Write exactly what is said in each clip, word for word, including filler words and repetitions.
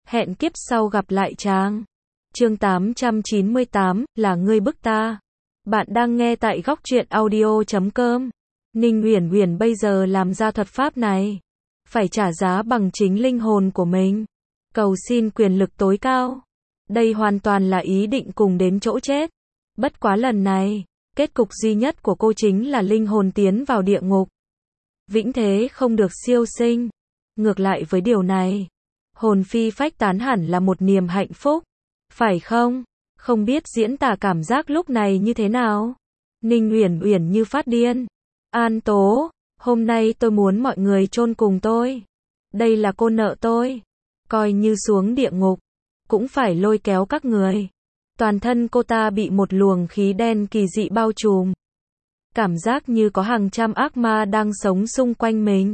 Hẹn kiếp sau gặp lại chàng. Chương tám trăm chín mươi tám, là ngươi bức ta. Bạn đang nghe tại góc truyện audio chấm com. Ninh Uyển Uyển bây giờ làm ra thuật pháp này, phải trả giá bằng chính linh hồn của mình. Cầu xin quyền lực tối cao. Đây hoàn toàn là ý định cùng đến chỗ chết. Bất quá lần này, kết cục duy nhất của cô chính là linh hồn tiến vào địa ngục. Vĩnh thế không được siêu sinh. Ngược lại với điều này, hồn phi phách tán hẳn là một niềm hạnh phúc. Phải không? Không biết diễn tả cảm giác lúc này như thế nào. Ninh Uyển Uyển như phát điên. An Tố, hôm nay tôi muốn mọi người chôn cùng tôi. Đây là cô nợ tôi. Coi như xuống địa ngục, cũng phải lôi kéo các người. Toàn thân cô ta bị một luồng khí đen kỳ dị bao trùm. Cảm giác như có hàng trăm ác ma đang sống xung quanh mình.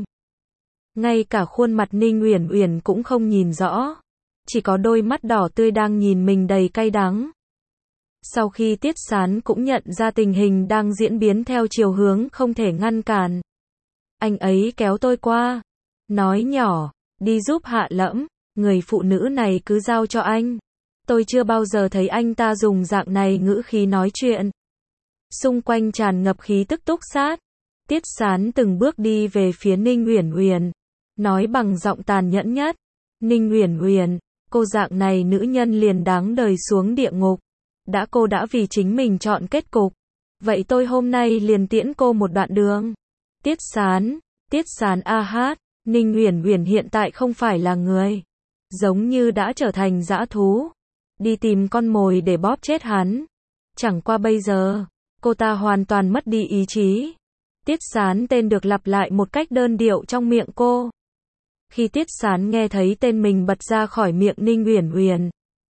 Ngay cả khuôn mặt Ninh Uyển Uyển cũng không nhìn rõ. Chỉ có đôi mắt đỏ tươi đang nhìn mình đầy cay đắng. Sau khi Tiết Sán cũng nhận ra tình hình đang diễn biến theo chiều hướng không thể ngăn cản, anh ấy kéo tôi qua, nói nhỏ, đi giúp Hạ Lẫm, người phụ nữ này cứ giao cho anh. Tôi chưa bao giờ thấy anh ta dùng dạng này ngữ khí nói chuyện. Xung quanh tràn ngập khí tức túc sát. Tiết Sán từng bước đi về phía Ninh Uyển Uyển, nói bằng giọng tàn nhẫn nhất, Ninh Uyển Uyển, cô dạng này nữ nhân liền đáng đời xuống địa ngục. Đã cô đã vì chính mình chọn kết cục, vậy tôi hôm nay liền tiễn cô một đoạn đường. Tiết Sán, Tiết Sán a hát, Ninh Uyển Uyển hiện tại không phải là người, giống như đã trở thành dã thú, đi tìm con mồi để bóp chết hắn. Chẳng qua bây giờ, cô ta hoàn toàn mất đi ý chí. Tiết Sán tên được lặp lại một cách đơn điệu trong miệng cô. Khi Tiết Sán nghe thấy tên mình bật ra khỏi miệng Ninh Uyển Uyển,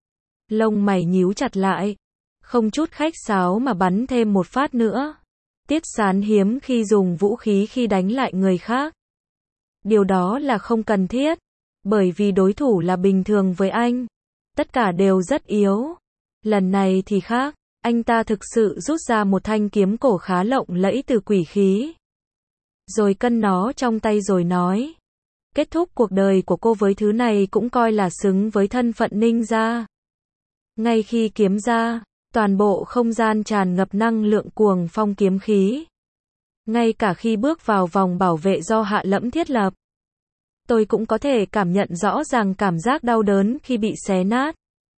lông mày nhíu chặt lại, không chút khách sáo mà bắn thêm một phát nữa. Tiết Sán hiếm khi dùng vũ khí khi đánh lại người khác. Điều đó là không cần thiết, bởi vì đối thủ là bình thường với anh. Tất cả đều rất yếu. Lần này thì khác, anh ta thực sự rút ra một thanh kiếm cổ khá lộng lẫy từ quỷ khí. Rồi cân nó trong tay rồi nói, kết thúc cuộc đời của cô với thứ này cũng coi là xứng với thân phận Ninh gia. Ngay khi kiếm ra, toàn bộ không gian tràn ngập năng lượng cuồng phong kiếm khí. Ngay cả khi bước vào vòng bảo vệ do Hạ Lẫm thiết lập, tôi cũng có thể cảm nhận rõ ràng cảm giác đau đớn khi bị xé nát.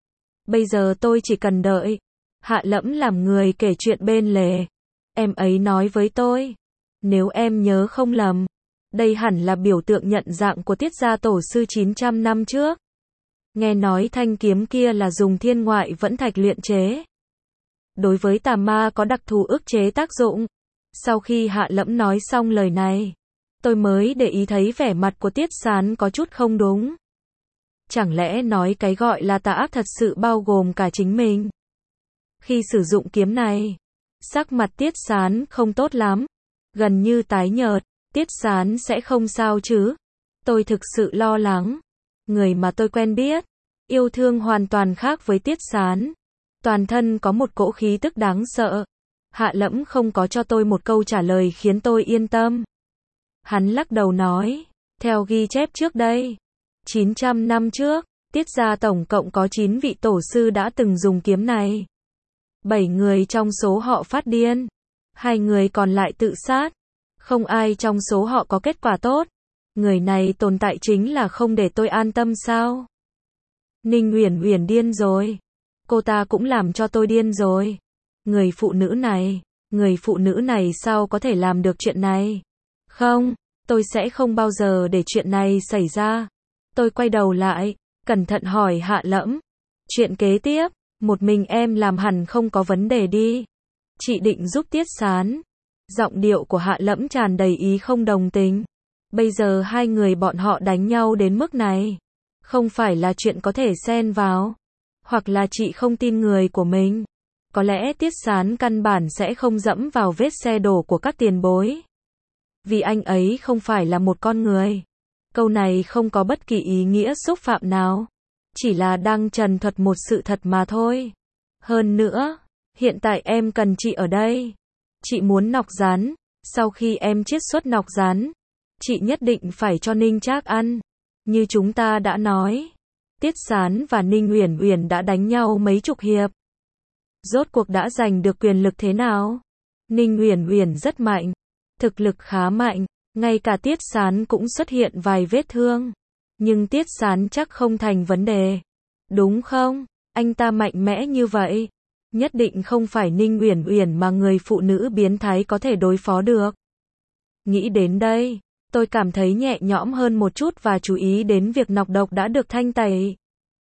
Bây giờ tôi chỉ cần đợi Hạ Lẫm làm người kể chuyện bên lề. Em ấy nói với tôi, nếu em nhớ không lầm, đây hẳn là biểu tượng nhận dạng của Tiết gia tổ sư chín trăm năm trước. Nghe nói thanh kiếm kia là dùng thiên ngoại vẫn thạch luyện chế. Đối với tà ma có đặc thù ức chế tác dụng. Sau khi Hạ Lẫm nói xong lời này, tôi mới để ý thấy vẻ mặt của Tiết Sán có chút không đúng. Chẳng lẽ nói cái gọi là tà ác thật sự bao gồm cả chính mình? Khi sử dụng kiếm này, sắc mặt Tiết Sán không tốt lắm, gần như tái nhợt. Tiết Sán sẽ không sao chứ? Tôi thực sự lo lắng. Người mà tôi quen biết, yêu thương hoàn toàn khác với Tiết Sán. Toàn thân có một cỗ khí tức đáng sợ. Hạ Lẫm không có cho tôi một câu trả lời khiến tôi yên tâm. Hắn lắc đầu nói, theo ghi chép trước đây, chín trăm năm trước, Tiết gia tổng cộng có chín vị tổ sư đã từng dùng kiếm này. bảy người trong số họ phát điên, hai người còn lại tự sát. Không ai trong số họ có kết quả tốt. Người này tồn tại chính là không để tôi an tâm sao? Ninh Uyển Uyển điên rồi. Cô ta cũng làm cho tôi điên rồi. Người phụ nữ này, người phụ nữ này sao có thể làm được chuyện này? Không, tôi sẽ không bao giờ để chuyện này xảy ra. Tôi quay đầu lại, cẩn thận hỏi Hạ Lẫm. Chuyện kế tiếp, một mình em làm hẳn không có vấn đề đi. Chị định giúp Tiết Sán. Giọng điệu của Hạ Lẫm tràn đầy ý không đồng tình. Bây giờ hai người bọn họ đánh nhau đến mức này, không phải là chuyện có thể xen vào. Hoặc là chị không tin người của mình. Có lẽ Tiết Sán căn bản sẽ không dẫm vào vết xe đổ của các tiền bối. Vì anh ấy không phải là một con người. Câu này không có bất kỳ ý nghĩa xúc phạm nào. Chỉ là đang trần thuật một sự thật mà thôi. Hơn nữa, hiện tại em cần chị ở đây. Chị muốn nọc rán. Sau khi em chiết xuất nọc rán, chị nhất định phải cho Ninh Trác ăn. Như chúng ta đã nói, Tiết Sán và Ninh Uyển Uyển đã đánh nhau mấy chục hiệp. Rốt cuộc đã giành được quyền lực thế nào? Ninh Uyển Uyển rất mạnh, thực lực khá mạnh, ngay cả Tiết Sán cũng xuất hiện vài vết thương. Nhưng Tiết Sán chắc không thành vấn đề. Đúng không? Anh ta mạnh mẽ như vậy. Nhất định không phải Ninh Uyển Uyển mà người phụ nữ biến thái có thể đối phó được. Nghĩ đến đây, tôi cảm thấy nhẹ nhõm hơn một chút và chú ý đến việc nọc độc đã được thanh tẩy.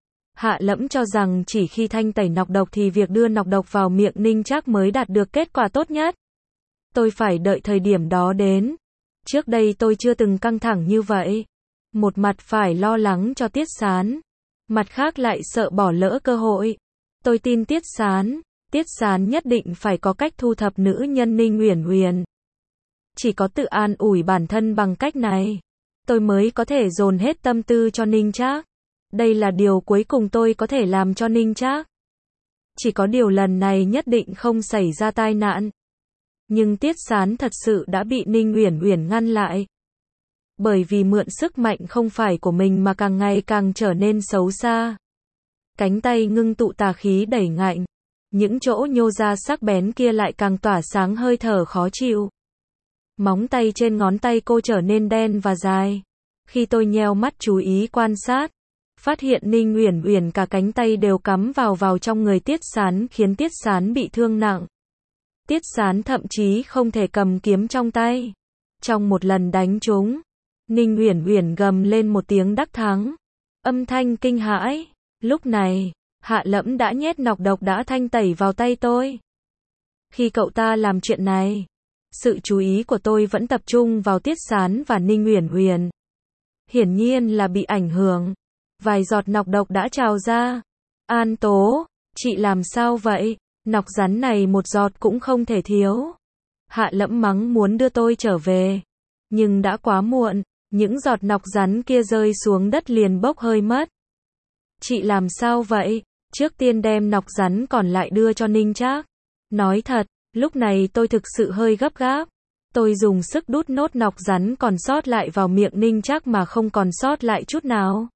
Hạ Lẫm cho rằng chỉ khi thanh tẩy nọc độc thì việc đưa nọc độc vào miệng Ninh Trác mới đạt được kết quả tốt nhất. Tôi phải đợi thời điểm đó đến. Trước đây tôi chưa từng căng thẳng như vậy. Một mặt phải lo lắng cho Tiết Sán, mặt khác lại sợ bỏ lỡ cơ hội. Tôi tin Tiết Sán, Tiết Sán nhất định phải có cách thu thập nữ nhân Ninh Uyển Uyển. Chỉ có tự an ủi bản thân bằng cách này, tôi mới có thể dồn hết tâm tư cho Ninh Trác. Đây là điều cuối cùng tôi có thể làm cho Ninh Trác. Chỉ có điều lần này nhất định không xảy ra tai nạn. Nhưng Tiết Sán thật sự đã bị Ninh Uyển Uyển ngăn lại. Bởi vì mượn sức mạnh không phải của mình mà càng ngày càng trở nên xấu xa. Cánh tay ngưng tụ tà khí đẩy ngạnh. Những chỗ nhô ra sắc bén kia lại càng tỏa sáng hơi thở khó chịu. Móng tay trên ngón tay cô trở nên đen và dài. Khi tôi nheo mắt chú ý quan sát, phát hiện Ninh Uyển Uyển cả cánh tay đều cắm vào vào trong người Tiết Sán khiến Tiết Sán bị thương nặng. Tiết Sán thậm chí không thể cầm kiếm trong tay. Trong một lần đánh trúng, Ninh Uyển Uyển gầm lên một tiếng đắc thắng. Âm thanh kinh hãi. Lúc này, Hạ Lẫm đã nhét nọc độc đã thanh tẩy vào tay tôi. Khi cậu ta làm chuyện này, sự chú ý của tôi vẫn tập trung vào Tiết Sán và Ninh Uyển Uyển. Hiển nhiên là bị ảnh hưởng. Vài giọt nọc độc đã trào ra. An Tố, chị làm sao vậy? Nọc rắn này một giọt cũng không thể thiếu. Hạ Lẫm mắng muốn đưa tôi trở về. Nhưng đã quá muộn, những giọt nọc rắn kia rơi xuống đất liền bốc hơi mất. Chị làm sao vậy? Trước tiên đem nọc rắn còn lại đưa cho Ninh Trác. Nói thật, lúc này tôi thực sự hơi gấp gáp. Tôi dùng sức đút nốt nọc rắn còn sót lại vào miệng Ninh Trác mà không còn sót lại chút nào.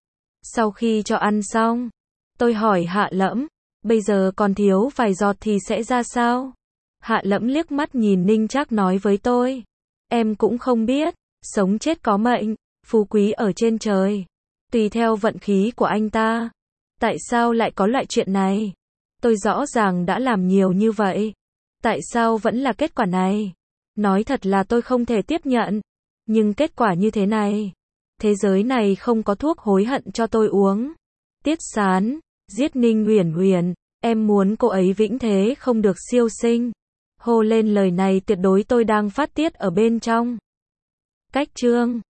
Sau khi cho ăn xong, tôi hỏi Hạ Lẫm, bây giờ còn thiếu vài giọt thì sẽ ra sao? Hạ Lẫm liếc mắt nhìn Ninh Trác nói với tôi, em cũng không biết, sống chết có mệnh, phú quý ở trên trời, tùy theo vận khí của anh ta. Tại sao lại có loại chuyện này? Tôi rõ ràng đã làm nhiều như vậy. Tại sao vẫn là kết quả này? Nói thật là tôi không thể tiếp nhận. Nhưng kết quả như thế này, thế giới này không có thuốc hối hận cho tôi uống. Tiết Sán, giết Ninh Uyển Uyển, em muốn cô ấy vĩnh thế không được siêu sinh. Hô lên lời này tuyệt đối tôi đang phát tiết ở bên trong. Cách chương